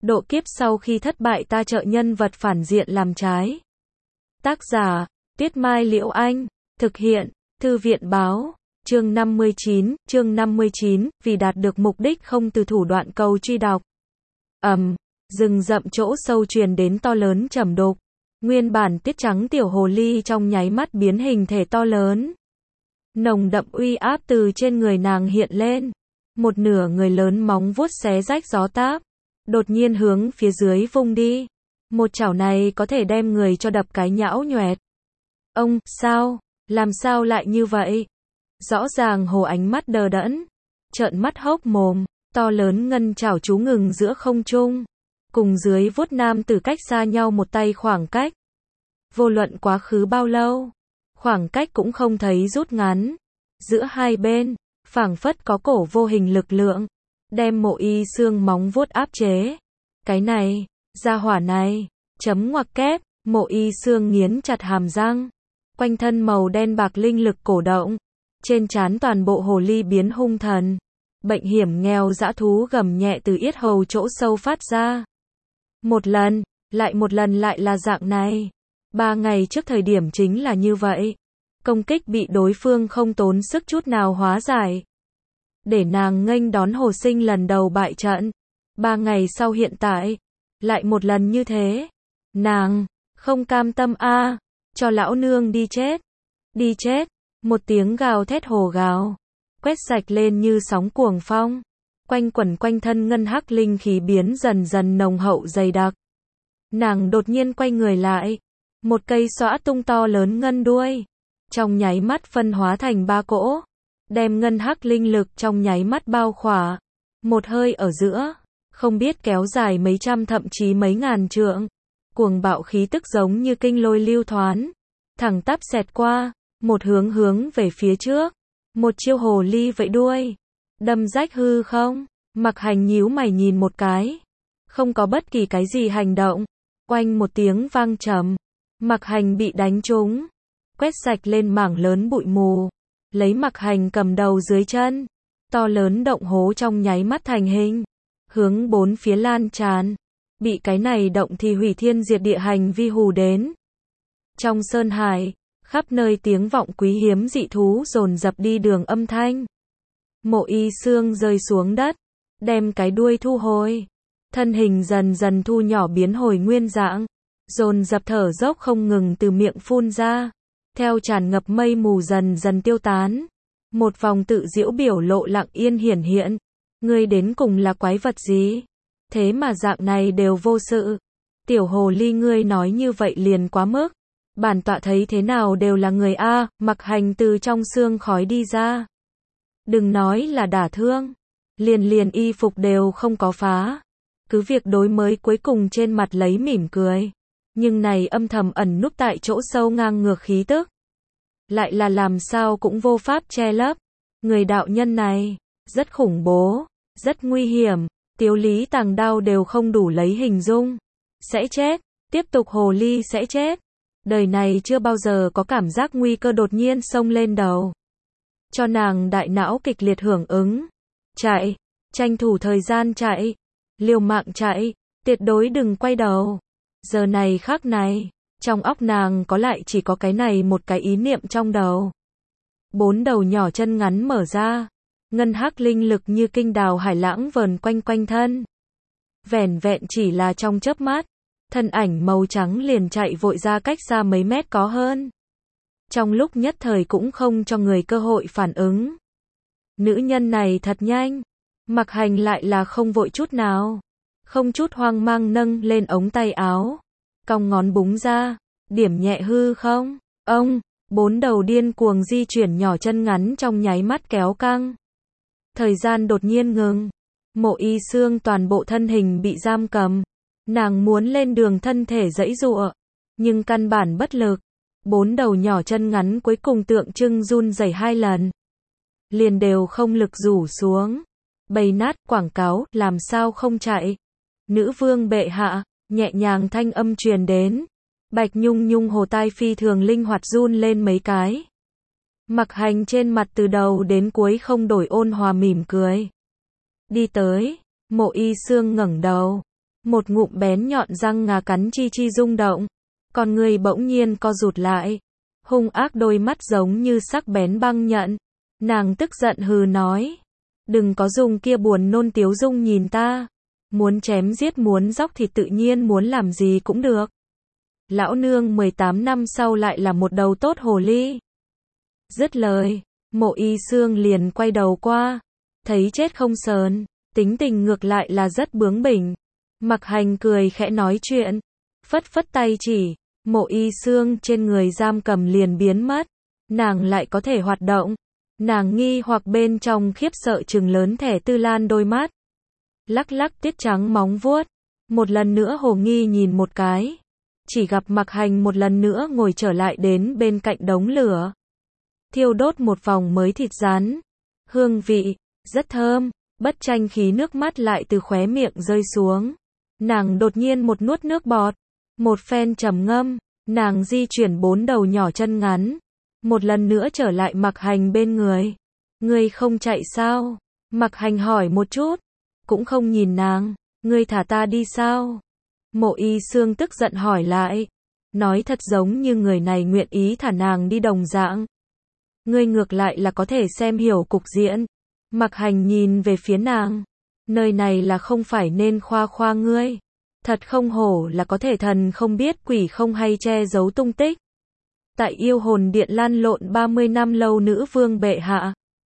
Độ kiếp sau khi thất bại ta trợ nhân vật phản diện làm trái. Tác giả, Tuyết Mai Liễu Anh. Thực hiện, Thư viện Báo. Chương 59, vì đạt được mục đích không từ thủ đoạn cầu truy đọc. Rừng rậm chỗ sâu truyền đến to lớn trầm đục. Nguyên bản tiết trắng tiểu hồ ly trong nháy mắt biến hình thể to lớn. Nồng đậm uy áp từ trên người nàng hiện lên. Một nửa người lớn móng vuốt xé rách gió táp. Đột nhiên hướng phía dưới vung đi. Một chảo này có thể đem người cho đập cái nhão nhoẹt. Ông, sao? Làm sao lại như vậy? Rõ ràng hồ ánh mắt đờ đẫn. Trợn mắt hốc mồm. To lớn ngân chảo chú ngừng giữa không trung. Cùng dưới vuốt nam từ cách xa nhau một tay khoảng cách. Vô luận quá khứ bao lâu. Khoảng cách cũng không thấy rút ngắn. Giữa hai bên, phảng phất có cổ vô hình lực lượng. Đem Mộ Y Xương móng vuốt áp chế. Cái này, gia hỏa này, chấm ngoặc kép, Mộ Y Xương nghiến chặt hàm răng. Quanh thân màu đen bạc linh lực cổ động. Trên trán toàn bộ hồ ly biến hung thần. Bệnh hiểm nghèo dã thú gầm nhẹ từ yết hầu chỗ sâu phát ra. Một lần lại là dạng này. 3 ngày trước thời điểm chính là như vậy. Công kích bị đối phương không tốn sức chút nào hóa giải. Để nàng nghênh đón hồ sinh lần đầu bại trận. 3 ngày sau hiện tại, lại một lần như thế. Nàng, không cam tâm a, cho lão nương đi chết. Đi chết, một tiếng gào thét hồ gào. Quét sạch lên như sóng cuồng phong. Quanh quẩn quanh thân ngân hắc linh khí biến dần dần nồng hậu dày đặc. Nàng đột nhiên quay người lại. Một cây xõa tung to lớn ngân đuôi. Trong nháy mắt phân hóa thành 3 cỗ. Đem ngân hắc linh lực trong nháy mắt bao khỏa. Một hơi ở giữa. Không biết kéo dài mấy trăm thậm chí mấy ngàn trượng. Cuồng bạo khí tức giống như kinh lôi lưu thoán. Thẳng tắp xẹt qua. Một hướng về phía trước. Một chiêu hồ ly vẫy đuôi. Đâm rách hư không. Mặc Hành nhíu mày nhìn một cái. Không có bất kỳ cái gì hành động. Oanh một tiếng vang trầm. Mặc Hành bị đánh trúng. Quét sạch lên mảng lớn bụi mù. Lấy Mặc Hành cầm đầu dưới chân. To lớn động hố trong nháy mắt thành hình. Hướng bốn phía lan tràn. Bị cái này động thì hủy thiên diệt địa hành vi hù đến. Trong sơn hải, khắp nơi tiếng vọng quý hiếm dị thú dồn dập đi đường âm thanh. Mộ Y Xương rơi xuống đất. Đem cái đuôi thu hồi. Thân hình dần dần thu nhỏ biến hồi nguyên dạng. Dồn dập thở dốc không ngừng từ miệng phun ra. Theo tràn ngập mây mù dần dần tiêu tán. Một vòng tự giễu biểu lộ lặng yên hiển hiện. Ngươi đến cùng là quái vật gì? Thế mà dạng này đều vô sự. Tiểu hồ ly ngươi nói như vậy liền quá mức. Bản tọa thấy thế nào đều là người a. Mặc Hành từ trong xương khói đi ra. Đừng nói là đả thương. Liền y phục đều không có phá. Cứ việc đối mới cuối cùng trên mặt lấy mỉm cười. Nhưng này âm thầm ẩn núp tại chỗ sâu ngang ngược khí tức. Lại là làm sao cũng vô pháp che lấp. Người đạo nhân này, rất khủng bố, rất nguy hiểm. Tiếu lý tàng đao đều không đủ lấy hình dung. Sẽ chết, tiếp tục hồ ly sẽ chết. Đời này chưa bao giờ có cảm giác nguy cơ đột nhiên xông lên đầu. Cho nàng đại não kịch liệt hưởng ứng. Chạy, tranh thủ thời gian chạy. Liều mạng chạy, tuyệt đối đừng quay đầu. Giờ này khắc này, trong óc nàng có lại chỉ có cái này một cái ý niệm trong đầu. 4 đầu nhỏ chân ngắn mở ra. Ngân hắc linh lực như kinh đào hải lãng vờn quanh quanh thân. Vẻn vẹn chỉ là trong chớp mắt. Thân ảnh màu trắng liền chạy vội ra cách xa mấy mét có hơn. Trong lúc nhất thời cũng không cho người cơ hội phản ứng. Nữ nhân này thật nhanh. Mặc Hành lại là không vội chút nào. Không chút hoang mang nâng lên ống tay áo. Cong ngón búng ra. Điểm nhẹ hư không. Ông, 4 đầu điên cuồng di chuyển nhỏ chân ngắn trong nháy mắt kéo căng. Thời gian đột nhiên ngừng. Mộ Y Xương toàn bộ thân hình bị giam cầm. Nàng muốn lên đường thân thể giãy giụa. Nhưng căn bản bất lực. 4 đầu nhỏ chân ngắn cuối cùng tượng trưng run rẩy 2 lần. Liền đều không lực rủ xuống. Bầy nát quảng cáo, làm sao không chạy. Nữ vương bệ hạ, nhẹ nhàng thanh âm truyền đến. Bạch nhung nhung hồ tai phi thường linh hoạt run lên mấy cái. Mặc Hành trên mặt từ đầu đến cuối không đổi ôn hòa mỉm cười. Đi tới, Mộ Y Xương ngẩng đầu. một ngụm bén nhọn răng ngà cắn Chi Chi rung động. Con người bỗng nhiên co rụt lại. Hung ác đôi mắt giống như sắc bén băng nhận. Nàng tức giận hừ nói. Đừng có dùng kia buồn nôn tiếu dung nhìn ta. Muốn chém giết muốn dóc thì tự nhiên muốn làm gì cũng được. Lão nương 18 năm sau lại là một đầu tốt hồ ly. Dứt lời, Mộ Y Xương liền quay đầu qua. Thấy chết không sờn, tính tình ngược lại là rất bướng bỉnh. Mặc Hành cười khẽ nói chuyện. Phất phất tay chỉ, Mộ Y Xương trên người giam cầm liền biến mất. Nàng lại có thể hoạt động. Nàng nghi hoặc bên trong khiếp sợ trừng lớn thẻ Tư Lan đôi mắt. Lắc lắc tiết trắng móng vuốt. Một lần nữa hồ nghi nhìn một cái. Chỉ gặp Mặc Hành một lần nữa ngồi trở lại đến bên cạnh đống lửa. Thiêu đốt một vòng mới thịt rán. Hương vị, rất thơm. Bất tranh khí nước mắt lại từ khóe miệng rơi xuống. Nàng đột nhiên một nuốt nước bọt. Một phen trầm ngâm. Nàng di chuyển 4 đầu nhỏ chân ngắn. Một lần nữa trở lại Mặc Hành bên người. Ngươi không chạy sao? Mặc Hành hỏi một chút. Cũng không nhìn nàng. Ngươi thả ta đi sao? Mộ Y Xương tức giận hỏi lại. Nói thật giống như người này nguyện ý thả nàng đi đồng dạng. Ngươi ngược lại là có thể xem hiểu cục diện. Mặc Hành nhìn về phía nàng. Nơi này là không phải nên khoa khoa ngươi. Thật không hổ là có thể thần không biết quỷ không hay che giấu tung tích. Tại yêu hồn điện lăn lộn 30 năm lâu nữ vương bệ hạ.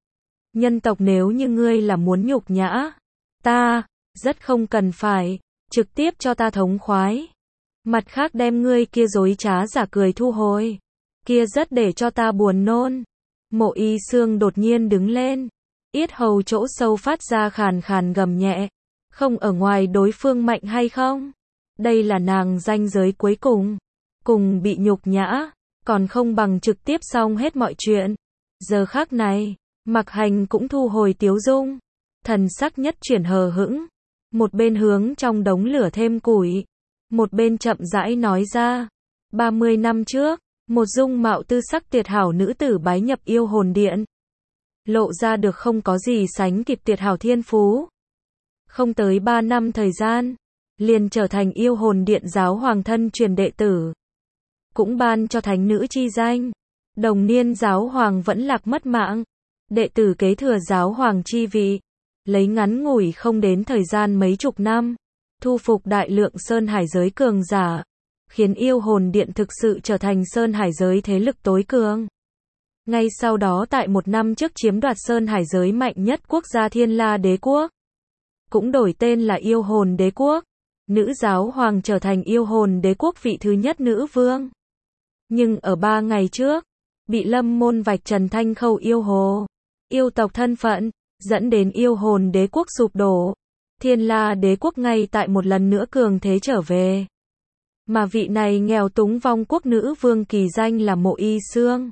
Nhân tộc nếu như ngươi là muốn nhục nhã ta, rất không cần phải, trực tiếp cho ta thống khoái. Mặt khác đem ngươi kia dối trá giả cười thu hồi. Kia rất để cho ta buồn nôn. Mộ Y Xương đột nhiên đứng lên. Yết hầu chỗ sâu phát ra khàn khàn gầm nhẹ. Không ở ngoài đối phương mạnh hay không? Đây là nàng ranh giới cuối cùng. Cùng bị nhục nhã. Còn không bằng trực tiếp xong hết mọi chuyện. Giờ khắc này, Mặc Hành cũng thu hồi tiếu dung. Thần sắc nhất chuyển hờ hững. Một bên hướng trong đống lửa thêm củi. Một bên chậm rãi nói ra. 30 năm trước, một dung mạo tư sắc tuyệt hảo nữ tử bái nhập yêu hồn điện. Lộ ra được không có gì sánh kịp tuyệt hảo thiên phú. Không tới 3 năm thời gian, liền trở thành yêu hồn điện giáo hoàng thân truyền đệ tử. Cũng ban cho thánh nữ chi danh. Đồng niên giáo hoàng vẫn lạc mất mạng. Đệ tử kế thừa giáo hoàng chi vị. Lấy ngắn ngủi không đến thời gian mấy chục năm. Thu phục đại lượng sơn hải giới cường giả. Khiến yêu hồn điện thực sự trở thành sơn hải giới thế lực tối cường. Ngay sau đó tại 1 năm trước chiếm đoạt sơn hải giới mạnh nhất quốc gia Thiên La Đế Quốc. Cũng đổi tên là yêu hồn đế quốc. Nữ giáo hoàng trở thành yêu hồn đế quốc vị thứ nhất nữ vương. Nhưng ở 3 ngày trước, bị Lâm Môn vạch trần thanh khâu yêu hồ. Yêu tộc thân phận, dẫn đến yêu hồn đế quốc sụp đổ. Thiên La Đế quốc ngay tại một lần nữa cường thế trở về. Mà vị này nghèo túng vong quốc nữ vương kỳ danh là Mộ Y Xương.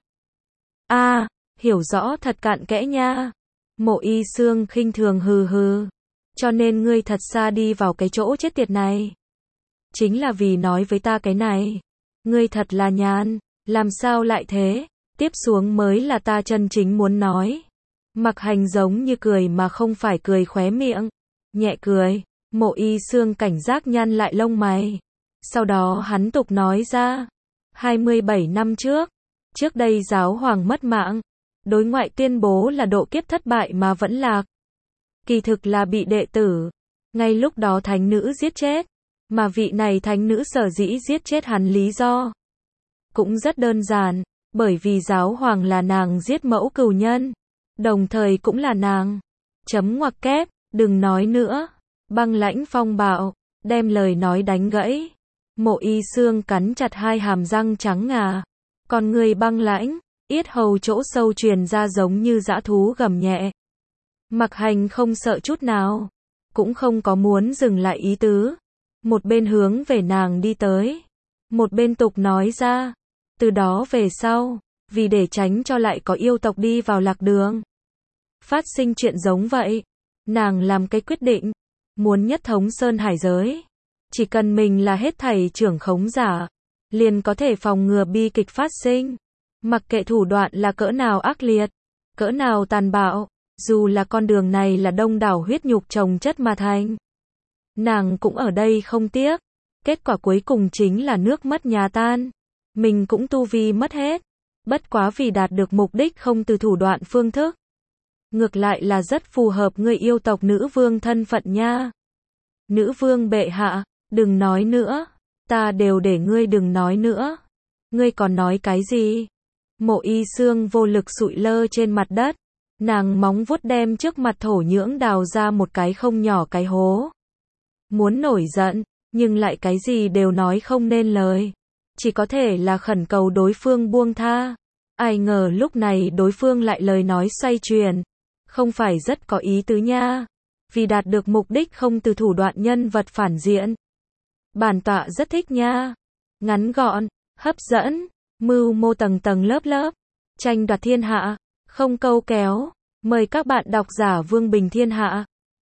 Hiểu rõ thật cặn kẽ nha. Mộ Y Xương khinh thường hừ hừ. Cho nên ngươi thật xa đi vào cái chỗ chết tiệt này. Chính là vì nói với ta cái này. Ngươi thật là nhàn, làm sao lại thế? Tiếp xuống mới là ta chân chính muốn nói. Mặc Hành giống như cười mà không phải cười khóe miệng. Nhẹ cười, Mộ Y Xương cảnh giác nhăn lại lông mày. Sau đó hắn tục nói ra. 27 năm trước đây giáo hoàng mất mạng. Đối ngoại tuyên bố là độ kiếp thất bại mà vẫn lạc. Kỳ thực là bị đệ tử. Ngay lúc đó thánh nữ giết chết. Mà vị này thánh nữ sở dĩ giết chết hắn lý do. Cũng rất đơn giản. Bởi vì giáo hoàng là nàng giết mẫu cừu nhân. Đồng thời cũng là nàng. Chấm ngoặc kép, đừng nói nữa. Băng lãnh phong bạo, đem lời nói đánh gãy. Mộ Y Xương cắn chặt hai hàm răng trắng ngà. Còn người băng lãnh, yết hầu chỗ sâu truyền ra giống như dã thú gầm nhẹ. Mặc Hành không sợ chút nào. Cũng không có muốn dừng lại ý tứ. Một bên hướng về nàng đi tới. Một bên tục nói ra. Từ đó về sau, vì để tránh cho lại có yêu tộc đi vào lạc đường. Phát sinh chuyện giống vậy. Nàng làm cái quyết định. Muốn nhất thống sơn hải giới. Chỉ cần mình là hết thảy trưởng khống giả. Liền có thể phòng ngừa bi kịch phát sinh. Mặc kệ thủ đoạn là cỡ nào ác liệt. Cỡ nào tàn bạo. Dù là con đường này là đông đảo huyết nhục chồng chất mà thành. Nàng cũng ở đây không tiếc. Kết quả cuối cùng chính là nước mất nhà tan. Mình cũng tu vi mất hết. Bất quá vì đạt được mục đích không từ thủ đoạn phương thức. Ngược lại là rất phù hợp người yêu tộc nữ vương thân phận nha. Nữ vương bệ hạ, đừng nói nữa. Ta đều để ngươi đừng nói nữa. Ngươi còn nói cái gì? Mộ Y Xương vô lực sụi lơ trên mặt đất. Nàng móng vuốt đem trước mặt thổ nhưỡng đào ra một cái không nhỏ cái hố. Muốn nổi giận, nhưng lại cái gì đều nói không nên lời. Chỉ có thể là khẩn cầu đối phương buông tha. Ai ngờ lúc này đối phương lại lời nói xoay chuyển. Không phải rất có ý tứ nha. Vì đạt được mục đích không từ thủ đoạn nhân vật phản diện. Bản tọa rất thích nha. Ngắn gọn, hấp dẫn, mưu mô tầng tầng lớp lớp. Tranh đoạt thiên hạ, không câu kéo. Mời các bạn độc giả Vương Bình Thiên Hạ.